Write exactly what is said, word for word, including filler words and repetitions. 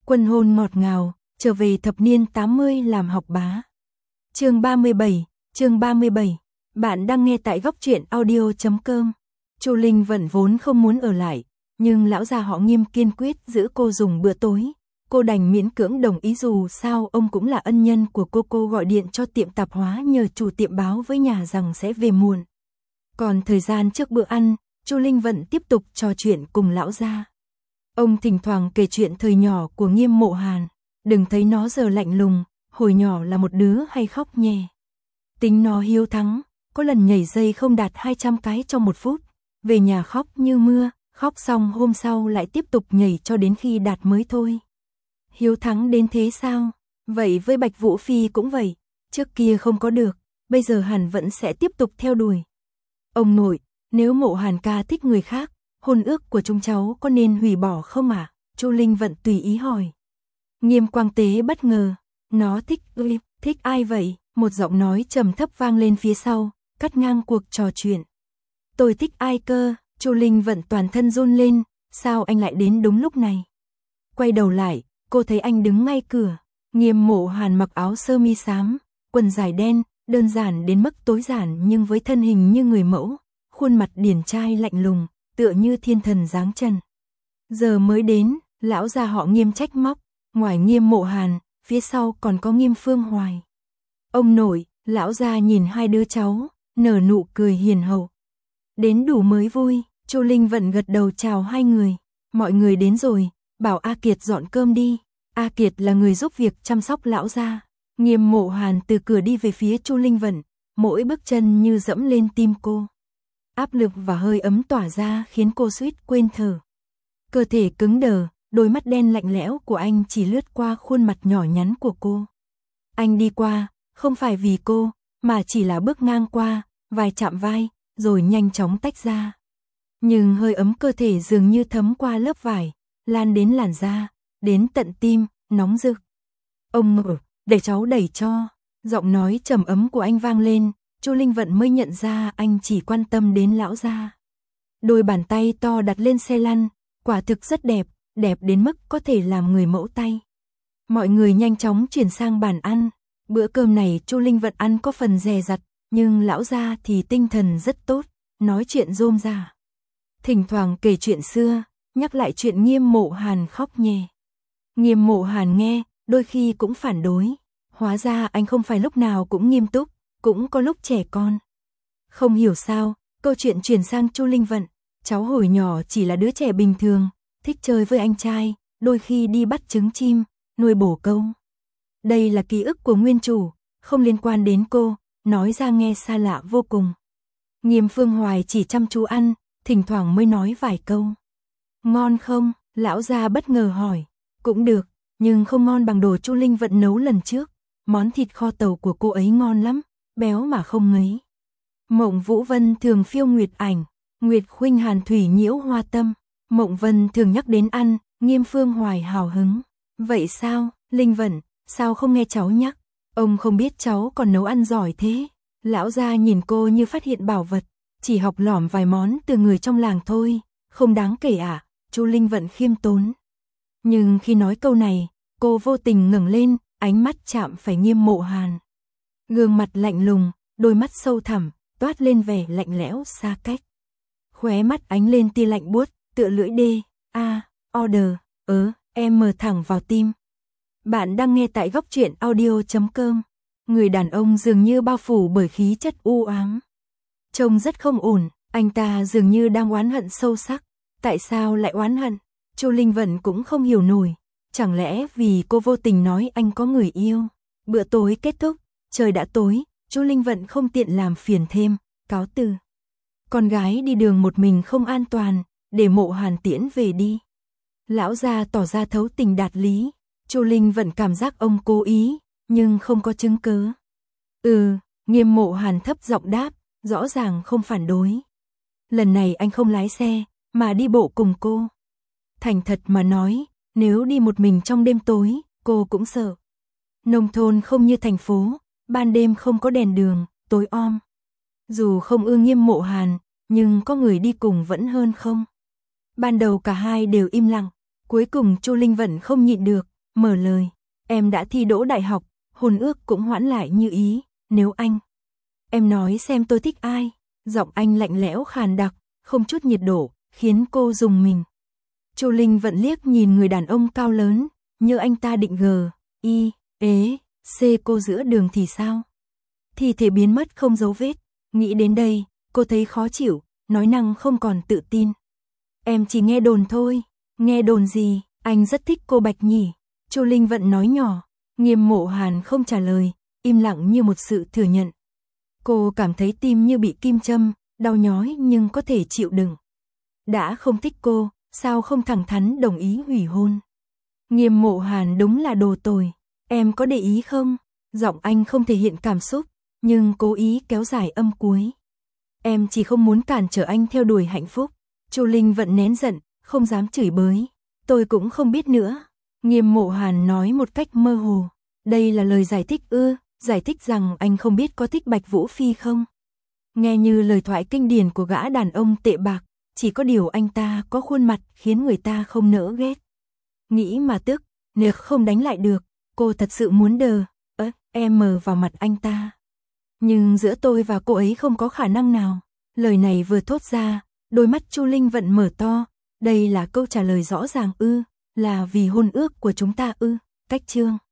Quân hôn ngọt ngào, trở về thập niên tám mươi làm học bá. Chương ba mươi bảy, chương ba mươi bảy. Bạn đang nghe tại góc truyện audio chấm com. Chu Linh Vận vốn không muốn ở lại, nhưng lão già họ Nghiêm kiên quyết giữ cô dùng bữa tối. Cô đành miễn cưỡng đồng ý, dù sao ông cũng là ân nhân của cô. Cô gọi điện cho tiệm tạp hóa nhờ chủ tiệm báo với nhà rằng sẽ về muộn. Còn thời gian trước bữa ăn, Chu Linh Vận tiếp tục trò chuyện cùng lão gia. Ông thỉnh thoảng kể chuyện thời nhỏ của Nghiêm Mộ Hàn. Đừng thấy nó giờ lạnh lùng, hồi nhỏ là một đứa hay khóc nhè. Tính nó hiếu thắng, có lần nhảy dây không đạt hai trăm cái trong một phút. Về nhà khóc như mưa, khóc xong hôm sau lại tiếp tục nhảy cho đến khi đạt mới thôi. Hiếu thắng đến thế sao? Vậy với Bạch Vũ Phi cũng vậy. Trước kia không có được, bây giờ hẳn vẫn sẽ tiếp tục theo đuổi. Ông nội, nếu Mộ Hàn ca thích người khác, hôn ước của chúng cháu có nên hủy bỏ không ạ? À? Chu Linh Vận tùy ý hỏi. Nghiêm Quang Tế bất ngờ. Nó thích, ơi, thích ai vậy? Một giọng nói trầm thấp vang lên phía sau, cắt ngang cuộc trò chuyện. Tôi thích ai cơ? Chu Linh Vận toàn thân run lên. Sao anh lại đến đúng lúc này? Quay đầu lại, cô thấy anh đứng ngay cửa. Nghiêm Mộ Hàn mặc áo sơ mi xám, quần dài đen, đơn giản đến mức tối giản nhưng với thân hình như người mẫu, khuôn mặt điển trai lạnh lùng, tựa như thiên thần giáng trần. Giờ mới đến, lão già họ Nghiêm trách móc, ngoài Nghiêm Mộ Hàn, phía sau còn có Nghiêm Phương Hoài. Ông nội, lão già nhìn hai đứa cháu, nở nụ cười hiền hậu. Đến đủ mới vui. Chu Linh Vận gật đầu chào hai người. Mọi người đến rồi, bảo A Kiệt dọn cơm đi. A Kiệt là người giúp việc chăm sóc lão gia. Nghiêm Mộ Hàn từ cửa đi về phía Chu Linh Vận, mỗi bước chân như dẫm lên tim cô. Áp lực và hơi ấm tỏa ra khiến cô suýt quên thở. Cơ thể cứng đờ, đôi mắt đen lạnh lẽo của anh chỉ lướt qua khuôn mặt nhỏ nhắn của cô. Anh đi qua, không phải vì cô, mà chỉ là bước ngang qua, vài chạm vai, rồi nhanh chóng tách ra. Nhưng hơi ấm cơ thể dường như thấm qua lớp vải, lan đến làn da, đến tận tim, nóng rực. Ông mở, để cháu đẩy cho. Giọng nói trầm ấm của anh vang lên, Chu Linh Vận mới nhận ra anh chỉ quan tâm đến lão gia. Đôi bàn tay to đặt lên xe lăn, quả thực rất đẹp, đẹp đến mức có thể làm người mẫu tay. Mọi người nhanh chóng chuyển sang bàn ăn. Bữa cơm này Chu Linh Vận ăn có phần dè dặt, nhưng lão gia thì tinh thần rất tốt, nói chuyện rôm rả. Thỉnh thoảng kể chuyện xưa, nhắc lại chuyện Nghiêm Mộ Hàn khóc nhè. Nghiêm Mộ Hàn nghe, đôi khi cũng phản đối. Hóa ra anh không phải lúc nào cũng nghiêm túc, cũng có lúc trẻ con. Không hiểu sao, câu chuyện chuyển sang Chu Linh Vận. Cháu hồi nhỏ chỉ là đứa trẻ bình thường, thích chơi với anh trai, đôi khi đi bắt trứng chim, nuôi bồ câu. Đây là ký ức của nguyên chủ, không liên quan đến cô, nói ra nghe xa lạ vô cùng. Nghiêm Phương Hoài chỉ chăm chú ăn, thỉnh thoảng mới nói vài câu. Ngon không? Lão gia bất ngờ hỏi. Cũng được, nhưng không ngon bằng đồ Chu Linh Vận nấu lần trước. Món thịt kho tàu của cô ấy ngon lắm, béo mà không ngấy. Mộng Vũ Vân thường phiêu nguyệt ảnh, Nguyệt Khuynh Hàn thủy nhiễu hoa tâm. Mộng Vân thường nhắc đến ăn, Nghiêm Phương Hoài hào hứng. Vậy sao, Linh Vận, sao không nghe cháu nhắc? Ông không biết cháu còn nấu ăn giỏi thế. Lão gia nhìn cô như phát hiện bảo vật, chỉ học lỏm vài món từ người trong làng thôi, không đáng kể à? Chu Linh Vận khiêm tốn. Nhưng khi nói câu này, cô vô tình ngẩng lên, ánh mắt chạm phải Nghiêm Mộ Hàn. Gương mặt lạnh lùng, đôi mắt sâu thẳm, toát lên vẻ lạnh lẽo xa cách. Khóe mắt ánh lên tia lạnh buốt, tựa lưỡi đê. A, à, order, ớ, em mở thẳng vào tim. Bạn đang nghe tại góc truyện audio chấm com. Người đàn ông dường như bao phủ bởi khí chất u ám. Trông rất không ổn, anh ta dường như đang oán hận sâu sắc. Tại sao lại oán hận? Chu Linh Vận cũng không hiểu nổi. Chẳng lẽ vì cô vô tình nói anh có người yêu? Bữa tối kết thúc, trời đã tối, Chu Linh Vận không tiện làm phiền thêm, cáo từ. Con gái đi đường một mình không an toàn, để Mộ Hàn tiễn về đi. Lão gia tỏ ra thấu tình đạt lý. Chu Linh Vận cảm giác ông cố ý, nhưng không có chứng cớ. Ừ, Nghiêm Mộ Hàn thấp giọng đáp, rõ ràng không phản đối. Lần này anh không lái xe, mà đi bộ cùng cô. Thành thật mà nói, nếu đi một mình trong đêm tối, cô cũng sợ. Nông thôn không như thành phố, ban đêm không có đèn đường, tối om. Dù không ưa Nghiêm Mộ Hàn, nhưng có người đi cùng vẫn hơn không. Ban đầu cả hai đều im lặng, cuối cùng Chu Linh Vận không nhịn được, mở lời, em đã thi đỗ đại học, hôn ước cũng hoãn lại như ý, nếu anh. Em nói xem tôi thích ai, giọng anh lạnh lẽo khàn đặc, không chút nhiệt độ, khiến cô rùng mình. Chu Linh vẫn liếc nhìn người đàn ông cao lớn, như anh ta định gờ, y, ế, c cô giữa đường thì sao? Thì thể biến mất không dấu vết, nghĩ đến đây, cô thấy khó chịu, nói năng không còn tự tin. Em chỉ nghe đồn thôi, nghe đồn gì, anh rất thích cô Bạch nhỉ? Chu Linh vẫn nói nhỏ, Nghiêm Mộ Hàn không trả lời, im lặng như một sự thừa nhận. Cô cảm thấy tim như bị kim châm, đau nhói nhưng có thể chịu đựng. Đã không thích cô, sao không thẳng thắn đồng ý hủy hôn? Nghiêm Mộ Hàn đúng là đồ tồi, em có để ý không? Giọng anh không thể hiện cảm xúc, nhưng cố ý kéo dài âm cuối. Em chỉ không muốn cản trở anh theo đuổi hạnh phúc. Chu Linh vẫn nén giận, không dám chửi bới. Tôi cũng không biết nữa. Nghiêm Mộ Hàn nói một cách mơ hồ. Đây là lời giải thích ư, giải thích rằng anh không biết có thích Bạch Vũ Phi không? Nghe như lời thoại kinh điển của gã đàn ông tệ bạc, chỉ có điều anh ta có khuôn mặt khiến người ta không nỡ ghét. Nghĩ mà tức, nếu không đánh lại được, cô thật sự muốn đờ, ớ, em mờ vào mặt anh ta. Nhưng giữa tôi và cô ấy không có khả năng nào. Lời này vừa thốt ra, đôi mắt Chu Linh vẫn mở to. Đây là câu trả lời rõ ràng ư, là vì hôn ước của chúng ta ư, cách chương.